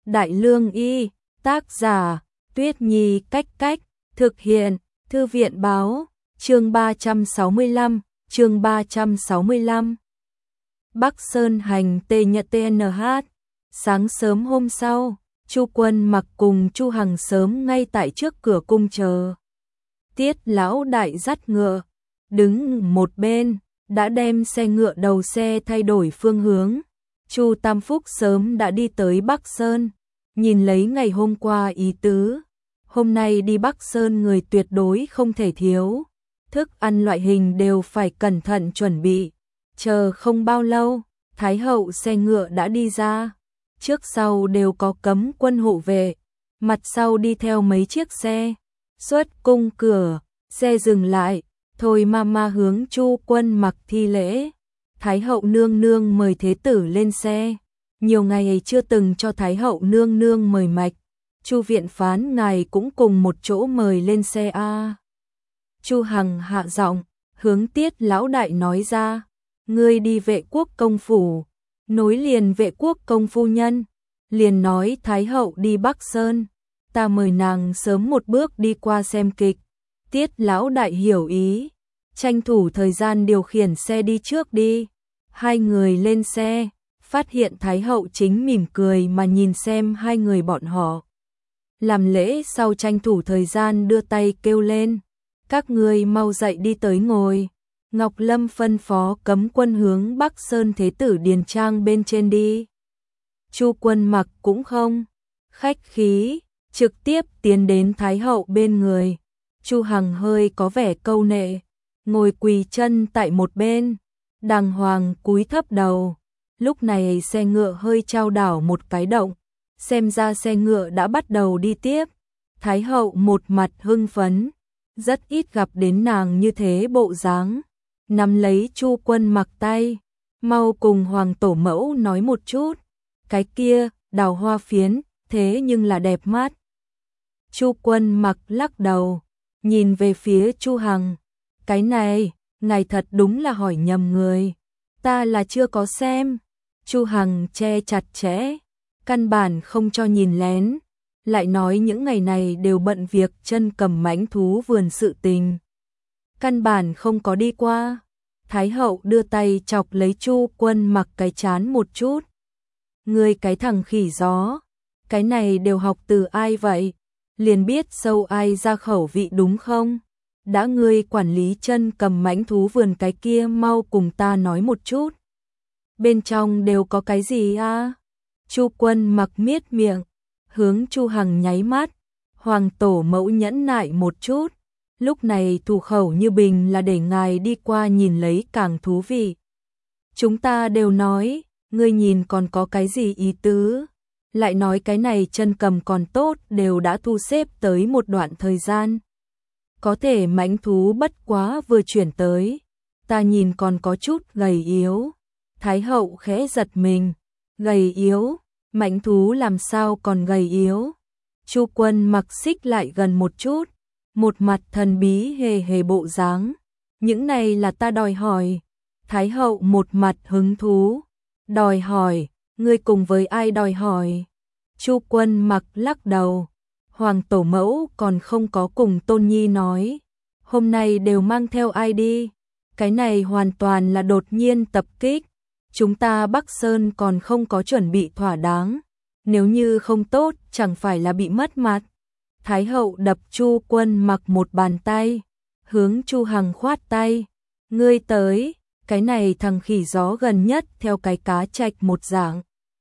Đại Lương Y, tác giả, Tuyết Nhi Cách Cách, thực hiện, Thư viện Báo, chương 365. Bắc Sơn hành tê nhật TNH. Sáng sớm hôm sau, Chu Quân Mặc cùng Chu Hằng sớm ngay tại trước cửa cung chờ. Tiết lão đại dắt ngựa, đứng một bên, đã đem xe ngựa đầu xe thay đổi phương hướng. Chu Tam Phúc sớm đã đi tới Bắc Sơn, nhìn lấy ngày hôm qua ý tứ. Hôm nay đi Bắc Sơn người tuyệt đối không thể thiếu. Thức ăn loại hình đều phải cẩn thận chuẩn bị. Chờ không bao lâu, Thái hậu xe ngựa đã đi ra. Trước sau đều có cấm quân hộ vệ, mặt sau đi theo mấy chiếc xe. Xuất cung cửa, xe dừng lại, Thôi Mama hướng Chu Quân Mặc thi lễ. Thái hậu nương nương mời thế tử lên xe. Nhiều ngày chưa từng cho Thái hậu nương nương mời mạch. Chu viện phán ngài cũng cùng một chỗ mời lên xe a. Chu Hằng hạ giọng, hướng Tiết lão đại nói ra, ngươi đi Vệ quốc công phủ, nối liền Vệ quốc công phu nhân, liền nói Thái hậu đi Bắc Sơn, ta mời nàng sớm một bước đi qua xem kịch. Tiết lão đại hiểu ý, tranh thủ thời gian điều khiển xe đi trước đi. Hai người lên xe, phát hiện Thái hậu chính mỉm cười mà nhìn xem hai người bọn họ. Làm lễ sau tranh thủ thời gian đưa tay kêu lên, các ngươi mau dậy đi tới ngồi. Ngọc Lâm phân phó cấm quân hướng Bắc Sơn thế tử điền trang bên trên đi. Chu Quân Mặc cũng không khách khí, trực tiếp tiến đến Thái hậu bên người. Chu Hằng hơi có vẻ câu nệ, ngồi quỳ chân tại một bên, đàng hoàng cúi thấp đầu. Lúc này xe ngựa hơi chao đảo một cái động, xem ra xe ngựa đã bắt đầu đi tiếp. Thái hậu một mặt hưng phấn, rất ít gặp đến nàng như thế bộ dáng. Nắm lấy Chu Quân Mặc tay, mau cùng hoàng tổ mẫu nói một chút. Cái kia, đào hoa phiến, thế nhưng là đẹp mắt. Chu Quân Mặc lắc đầu, nhìn về phía Chu Hằng. Cái này, ngài thật đúng là hỏi nhầm người. Ta là chưa có xem. Chu Hằng che chặt chẽ, căn bản không cho nhìn lén. Lại nói những ngày này đều bận việc chân cầm mãnh thú vườn sự tình. Căn bản không có đi qua. Thái hậu đưa tay chọc lấy Chu Quân Mặc cái chán một chút. Ngươi cái thằng khỉ gió, cái này đều học từ ai vậy? Liền biết sâu ai ra khẩu vị đúng không? Đã ngươi quản lý chân cầm mãnh thú vườn cái kia mau cùng ta nói một chút. Bên trong đều có cái gì a? Chu Quân Mặc miết miệng, hướng Chu Hằng nháy mắt. Hoàng tổ mẫu nhẫn nại một chút. Lúc này thủ khẩu như bình là để ngài đi qua nhìn lấy càng thú vị. Chúng ta đều nói, ngươi nhìn còn có cái gì ý tứ? Lại nói cái này chân cầm còn tốt đều đã thu xếp tới một đoạn thời gian. Có thể mãnh thú bất quá vừa chuyển tới. Ta nhìn còn có chút gầy yếu. Thái hậu khẽ giật mình. Gầy yếu? Mãnh thú làm sao còn gầy yếu? Chu Quân Mặc xích lại gần một chút. Một mặt thần bí hề hề bộ dáng. Những này là ta đòi hỏi. Thái hậu một mặt hứng thú. Đòi hỏi, ngươi cùng với ai đòi hỏi? Chu Quân Mặc lắc đầu. Hoàng tổ mẫu còn không có cùng Tôn Nhi nói. Hôm nay đều mang theo ai đi? Cái này hoàn toàn là đột nhiên tập kích. Chúng ta Bắc Sơn còn không có chuẩn bị thỏa đáng. Nếu như không tốt chẳng phải là bị mất mặt. Thái hậu đập Chu Quân Mặc một bàn tay, hướng Chu Hằng khoát tay. Ngươi tới, cái này thằng khỉ gió gần nhất theo cái cá trạch một dạng.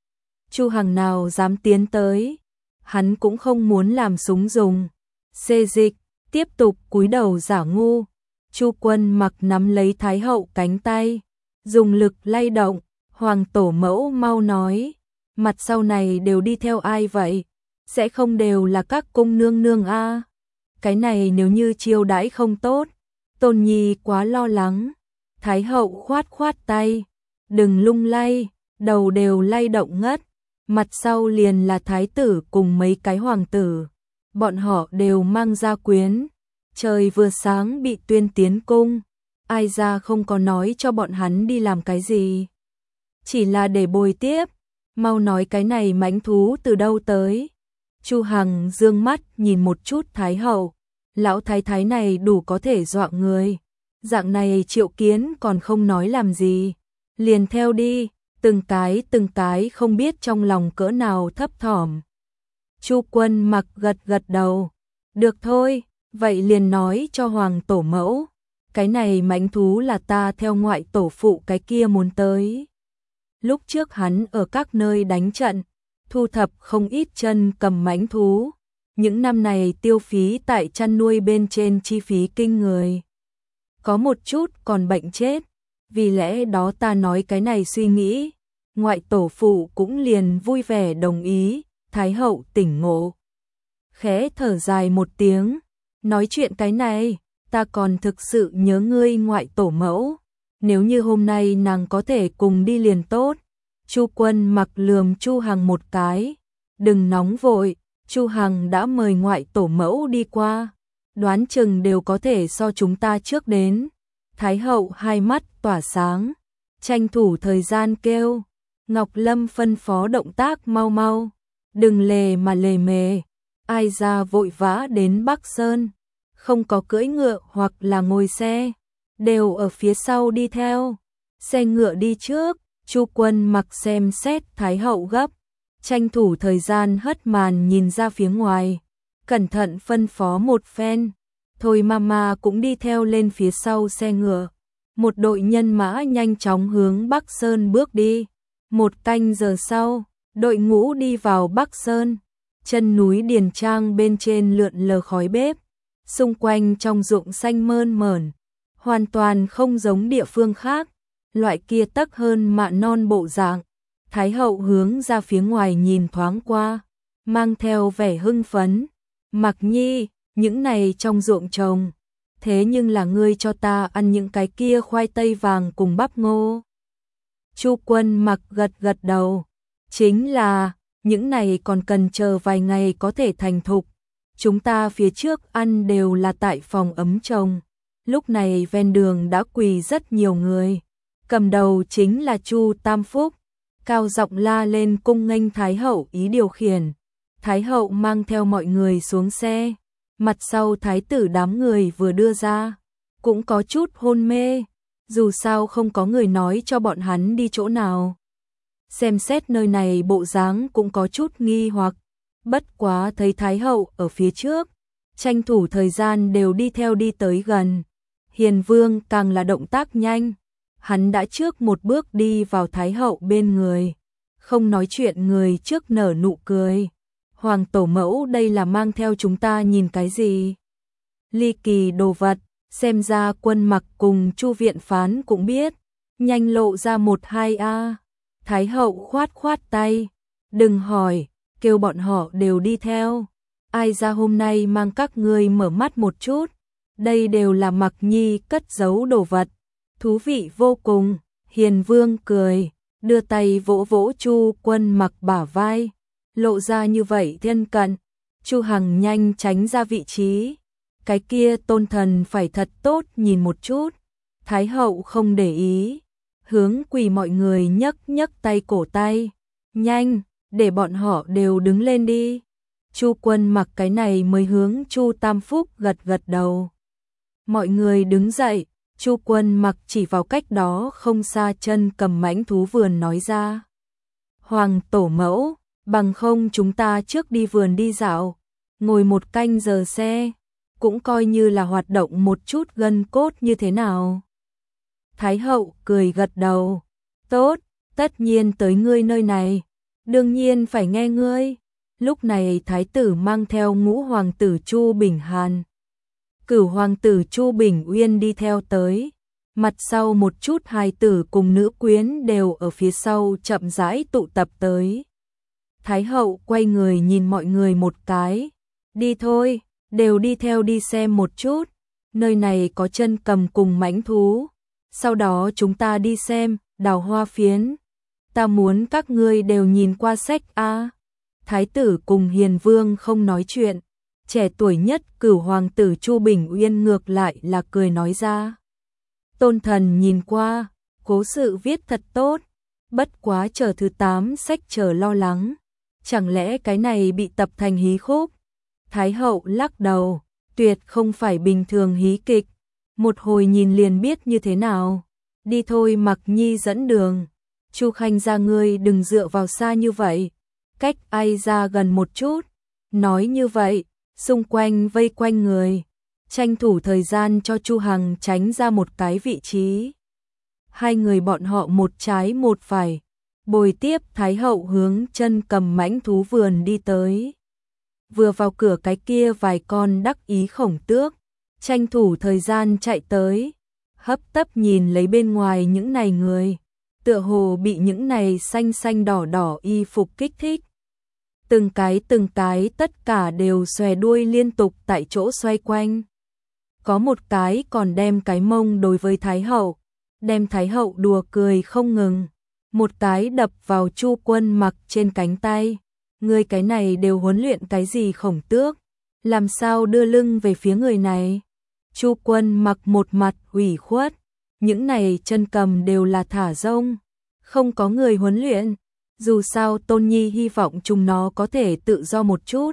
Chu Hằng nào dám tiến tới, hắn cũng không muốn làm súng dùng. Xê dịch, tiếp tục cúi đầu giả ngu. Chu Quân Mặc nắm lấy Thái hậu cánh tay, dùng lực lay động. Hoàng tổ mẫu mau nói, mặt sau này đều đi theo ai vậy? Sẽ không đều là các cung nương nương a? Cái này nếu như chiêu đãi không tốt, Tôn Nhi quá lo lắng. Thái hậu khoát khoát tay, đừng lung lay, đầu đều lay động ngất. Mặt sau liền là thái tử cùng mấy cái hoàng tử, bọn họ đều mang gia quyến. Trời vừa sáng bị tuyên tiến cung, ai ra không có nói cho bọn hắn đi làm cái gì. Chỉ là để bồi tiếp, Mau nói cái này mãnh thú từ đâu tới. Chu Hằng dương mắt nhìn một chút Thái hậu, lão thái thái này đủ có thể dọa người. Dạng này Triệu Kiến còn không nói làm gì, liền theo đi, từng cái không biết trong lòng cỡ nào thấp thỏm. Chu Quân Mặc gật gật đầu, được thôi, vậy liền nói cho Hoàng tổ mẫu, cái này mãnh thú là ta theo ngoại tổ phụ cái kia muốn tới. Lúc trước hắn ở các nơi đánh trận, thu thập không ít chân cầm mãnh thú, những năm này tiêu phí tại chăn nuôi bên trên chi phí kinh người. Có một chút còn bệnh chết, vì lẽ đó ta nói cái này suy nghĩ, ngoại tổ phụ cũng liền vui vẻ đồng ý. Thái hậu tỉnh ngộ, khẽ thở dài một tiếng, nói chuyện cái này, ta còn thực sự nhớ ngươi ngoại tổ mẫu, nếu như hôm nay nàng có thể cùng đi liền tốt. Chu Quân Mặc lườm Chu Hằng một cái, đừng nóng vội, Chu Hằng đã mời ngoại tổ mẫu đi qua, đoán chừng đều có thể so chúng ta trước đến. Thái hậu hai mắt tỏa sáng, tranh thủ thời gian kêu, Ngọc Lâm phân phó động tác mau mau, đừng lề mà lề mề, ai ra vội vã đến Bắc Sơn, không có cưỡi ngựa hoặc là ngồi xe, đều ở phía sau đi theo, xe ngựa đi trước. Chu Quân Mặc xem xét Thái hậu gấp, tranh thủ thời gian hất màn nhìn ra phía ngoài, cẩn thận phân phó một phen, thôi mama cũng đi theo lên phía sau xe ngựa. Một đội nhân mã nhanh chóng hướng Bắc Sơn bước đi. Một canh giờ sau, đội ngũ đi vào Bắc Sơn, chân núi Điền Trang bên trên lượn lờ khói bếp, xung quanh trong ruộng xanh mơn mởn, hoàn toàn không giống địa phương khác, loại kia tấc hơn mạ non bộ dạng. Thái hậu hướng ra phía ngoài nhìn thoáng qua, mang theo vẻ hưng phấn, Mặc Nhi, những này trong ruộng trồng, thế nhưng là ngươi cho ta ăn những cái kia khoai tây vàng cùng bắp ngô. Chu Quân Mặc gật gật đầu, chính là, những này còn cần chờ vài ngày có thể thành thục, chúng ta phía trước ăn đều là tại phòng ấm trồng. Lúc này ven đường đã quỳ rất nhiều người, cầm đầu chính là Chu Tam Phúc, cao giọng la lên cung nghênh Thái hậu ý điều khiển. Thái hậu mang theo mọi người xuống xe, mặt sau thái tử đám người vừa đưa ra, cũng có chút hôn mê, dù sao không có người nói cho bọn hắn đi chỗ nào. Xem xét nơi này bộ dáng cũng có chút nghi hoặc, bất quá thấy Thái hậu ở phía trước, tranh thủ thời gian đều đi theo đi tới gần. Hiền Vương càng là động tác nhanh, hắn đã trước một bước đi vào Thái hậu bên người, không nói chuyện người trước nở nụ cười. Hoàng tổ mẫu đây là mang theo chúng ta nhìn cái gì? Ly kỳ đồ vật, xem ra Quân Mặc cùng Chu viện phán cũng biết, nhanh lộ ra 1-2 a. Thái hậu khoát khoát tay, đừng hỏi, kêu bọn họ đều đi theo. Ai ra hôm nay mang các ngươi mở mắt một chút, đây đều là Mặc Nhi cất giấu đồ vật, thú vị vô cùng. Hiền Vương cười, đưa tay vỗ vỗ Chu Quân Mặc bả vai, lộ ra như vậy thân cận. Chu Hằng nhanh tránh ra vị trí, cái kia tôn thần phải thật tốt nhìn một chút. Thái hậu không để ý, hướng quỳ mọi người nhấc nhấc tay cổ tay, nhanh, để bọn họ đều đứng lên đi. Chu Quân Mặc cái này mới hướng Chu Tam Phúc gật gật đầu. Mọi người đứng dậy, Chu Quân Mặc chỉ vào cách đó không xa chân cầm mãnh thú vườn nói ra. Hoàng tổ mẫu, bằng không chúng ta trước đi vườn đi dạo, ngồi 1 canh giờ xe, cũng coi như là hoạt động một chút gân cốt như thế nào. Thái hậu cười gật đầu, tốt, tất nhiên tới ngươi nơi này, đương nhiên phải nghe ngươi. Lúc này thái tử mang theo ngũ hoàng tử Chu Bình Hàn, cửu hoàng tử Chu Bình Uyên đi theo tới, mặt sau một chút hài tử cùng nữ quyến đều ở phía sau chậm rãi tụ tập tới. Thái hậu quay người nhìn mọi người một cái, đi thôi, đều đi theo đi xem một chút, nơi này có chân cầm cùng mãnh thú, sau đó chúng ta đi xem đào hoa phiến, ta muốn các ngươi đều nhìn qua sách a. Thái tử cùng Hiền Vương không nói chuyện, trẻ tuổi nhất cửu hoàng tử Chu Bình Uyên ngược lại là cười nói ra. Tôn thần nhìn qua, cố sự viết thật tốt, Bất quá chờ thứ 8 sách chờ lo lắng. Chẳng lẽ cái này bị tập thành hí khúc? Thái hậu lắc đầu, tuyệt không phải bình thường hí kịch. Một hồi nhìn liền biết như thế nào. Đi thôi, Mặc Nhi dẫn đường. Chu Khanh ra, ngươi đừng dựa vào xa như vậy. Cách ai ra gần một chút. Nói như vậy, xung quanh vây quanh người. Tranh thủ thời gian cho Chu Hằng tránh ra một cái vị trí. Hai người bọn họ một trái một phải. Bồi tiếp Thái hậu hướng Chân Cầm mãnh thú vườn đi tới. Vừa vào cửa cái kia vài con đắc ý khổng tước. Tranh thủ thời gian chạy tới. Hấp tấp nhìn lấy bên ngoài những này người. Tựa hồ bị những này xanh xanh đỏ đỏ y phục kích thích. Từng cái tất cả đều xòe đuôi liên tục tại chỗ xoay quanh. Có một cái còn đem cái mông đối với Thái hậu, đem Thái hậu đùa cười không ngừng. Một cái đập vào Chu Quân Mặc trên cánh tay. Người cái này đều huấn luyện cái gì khổng tước? Làm sao đưa lưng về phía người này? Chu Quân Mặc một mặt ủy khuất. Những này Chân Cầm đều là thả rông. Không có người huấn luyện. Dù sao Tôn Nhi hy vọng chúng nó có thể tự do một chút.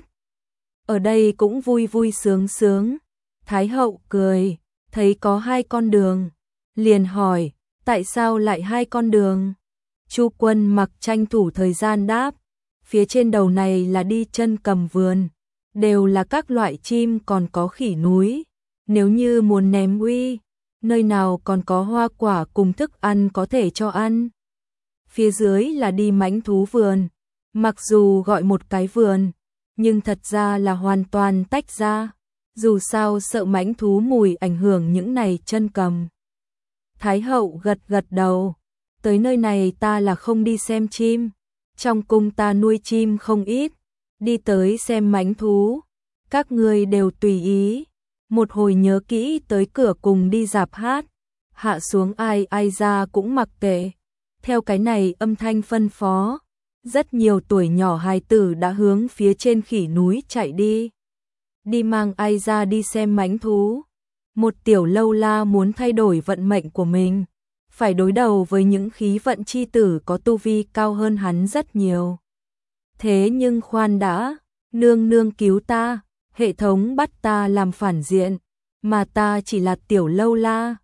Ở đây cũng vui vui sướng sướng. Thái hậu cười, thấy có 2 con đường. Liền hỏi, tại sao lại 2 con đường? Chu Quân Mặc tranh thủ thời gian đáp, phía trên đầu này là đi Chân Cầm vườn, đều là các loại chim, còn có khỉ núi. Nếu như muốn ném uy, nơi nào còn có hoa quả cùng thức ăn có thể cho ăn. Phía dưới là đi mãnh thú vườn, mặc dù gọi một cái vườn, nhưng thật ra là hoàn toàn tách ra. Dù sao sợ mãnh thú mùi ảnh hưởng những này Chân Cầm. Thái hậu gật gật đầu, tới nơi này ta là không đi xem chim, trong cung ta nuôi chim không ít, đi tới xem mãnh thú, các ngươi đều tùy ý. Một hồi nhớ kỹ tới cửa cùng đi rạp hát, hạ xuống ai ra cũng mặc kệ. Theo cái này âm thanh phân phó, rất nhiều tuổi nhỏ hài tử đã hướng phía trên khỉ núi chạy đi. Đi mang ai ra đi xem mãnh thú. Một tiểu lâu la muốn thay đổi vận mệnh của mình, phải đối đầu với những khí vận chi tử có tu vi cao hơn hắn rất nhiều. Thế nhưng khoan đã, nương nương cứu ta, hệ thống bắt ta làm phản diện, mà ta chỉ là tiểu lâu la,